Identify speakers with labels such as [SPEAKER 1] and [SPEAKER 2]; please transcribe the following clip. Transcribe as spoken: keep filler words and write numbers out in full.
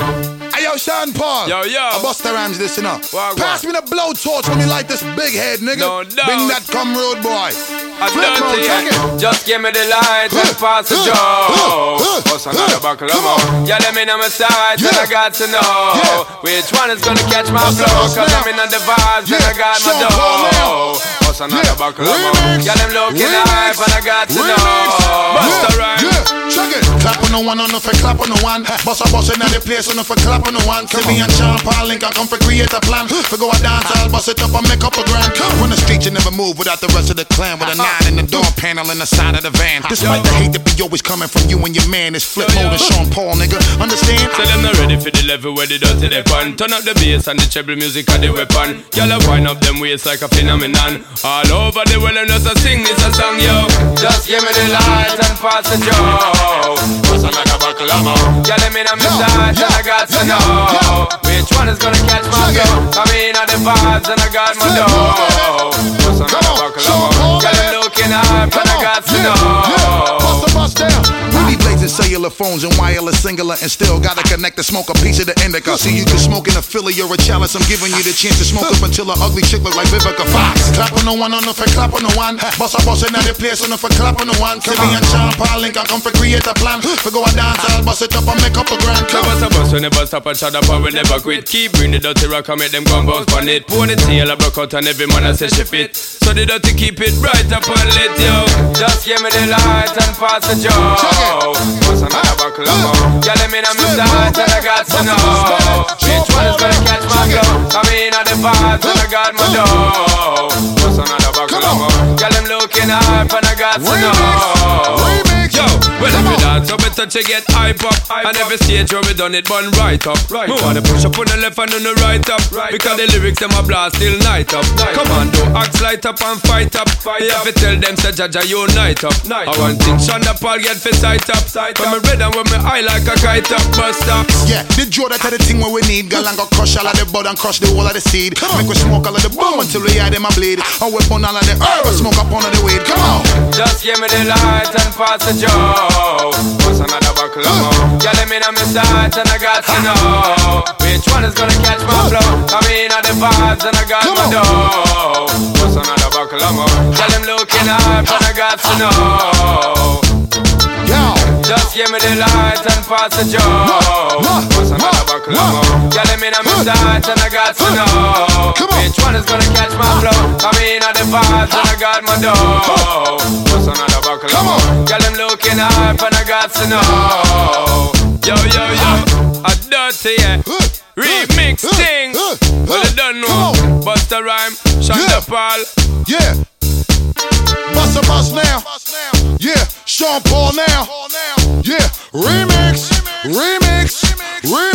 [SPEAKER 1] Hey yo, Sean Paul.
[SPEAKER 2] Yo, yo.
[SPEAKER 1] I bust the rhymes this, you know.
[SPEAKER 2] Walk,
[SPEAKER 1] Pass
[SPEAKER 2] walk.
[SPEAKER 1] me the blowtorch when me light this big head, nigga.
[SPEAKER 2] No doubt.
[SPEAKER 1] Bring that come road boy.
[SPEAKER 2] I
[SPEAKER 1] Flip mode,
[SPEAKER 2] dirty,
[SPEAKER 1] check it.
[SPEAKER 2] just give me the light and pass the joe. What's another buckle of more? Yeah, let me know my sides and I got to know which one is gonna catch my flow. Cause I'm in the vibes and I got my dough. What's another buckle of more? Yeah, them looking hype and I got to know. Bust the rhyme.
[SPEAKER 1] Check it. Clap on the one, on the for clap on the one. Boss a boss in the place, on the for clap on the one. See me and Sean Paul Link, I come for create a plan. For go a dance, I'll bust it up and make up a grand. On the street, you never move without the rest of the clan. With a nine in the door panel in the side of the van. Despite the hate that be always coming from you and your man, it's flip mode and Sean Paul, nigga. Understand?
[SPEAKER 2] So them not ready for the level where they dirty they fun. Turn up the bass and the treble music and the weapon. Y'all wind up them waist like a phenomenon. All over the world and just a sing this a song, yo. Just give me the light and pass the joe. What's another buckle of more? Y'all let me know my sides and I got to know which one is gonna catch my flow. I mean all the vibes and I got my dough. What's another buckle of more? Y'all them looking hype and I got to know.
[SPEAKER 1] Bust the bust down. We be blazing cellular phones and wireless singular and still gotta connect to smoke a piece of the indica. See you can smoke in a Philly or a chalice. I'm giving you the chance to smoke up until an ugly chick look like Vivica Fox. Clap on the one, on the for clap on the one. Boss a boss in the place, on the for clap on the one. See me and Sean Paul Link, I come for create a plan. For go a dance, I'll bust it up and make up a grand.
[SPEAKER 2] The bust a bust, we never stop and shut up and we never quit. Keep bring the dirty rock and make them go and bounce on it. Pour the tail, I broke out and every man I say she fit. So the dirty keep it bright up and lit, yo. Just give me the light and pass the joe. What's another buckle of more? Yeah, let me know my sides and I got to know which one is gonna catch my flow. I mean all the vibes and I got my dough. What's another buckle of more? Yeah, them looking hype and I got to know. Yo, well if we dance so better to get hype up. And every stage where we done it bun right up. Me wanna push up on the left and on the right up. Because the lyrics them a blast till night up. Come on, do axe light up and fight up. You have to tell them say Jaja unite up. I want thing Shonda Paul get for sight up. When me red and when me high like a kite up. Bust up.
[SPEAKER 1] Yeah, the Joe that had the thing where we need. Girl and go crush all of the bud and crush the whole of the seed. Make we smoke all of the boom until we eye them a bleed. And we burn all of the herb and smoke up on the weed. Come on.
[SPEAKER 2] Just give me the light and pass the joe. What's another buckle of more? Yeah, let me know my sides and I got to know which one is gonna catch my flow. I mean all the vibes and I got my dough. What's another buckle of more? Tell them looking hype and I got to know.
[SPEAKER 1] Yo.
[SPEAKER 2] Just give me the light and pass the joe. What's another buckle of more? Yeah, let me know my sides and I got to know which one is gonna catch my flow. I mean all the vibes and I got my dough. What's another buckle of more? Yeah, them looking hype and I got to know. Yo, yo, yo, a dirty, yeah. Remix thing. Well, you don't know. Bust a rhyme, Shonda Paul.
[SPEAKER 1] Yeah. Bust a bust now. Yeah. Sean Paul now. Yeah. Remix. Remix. Remix.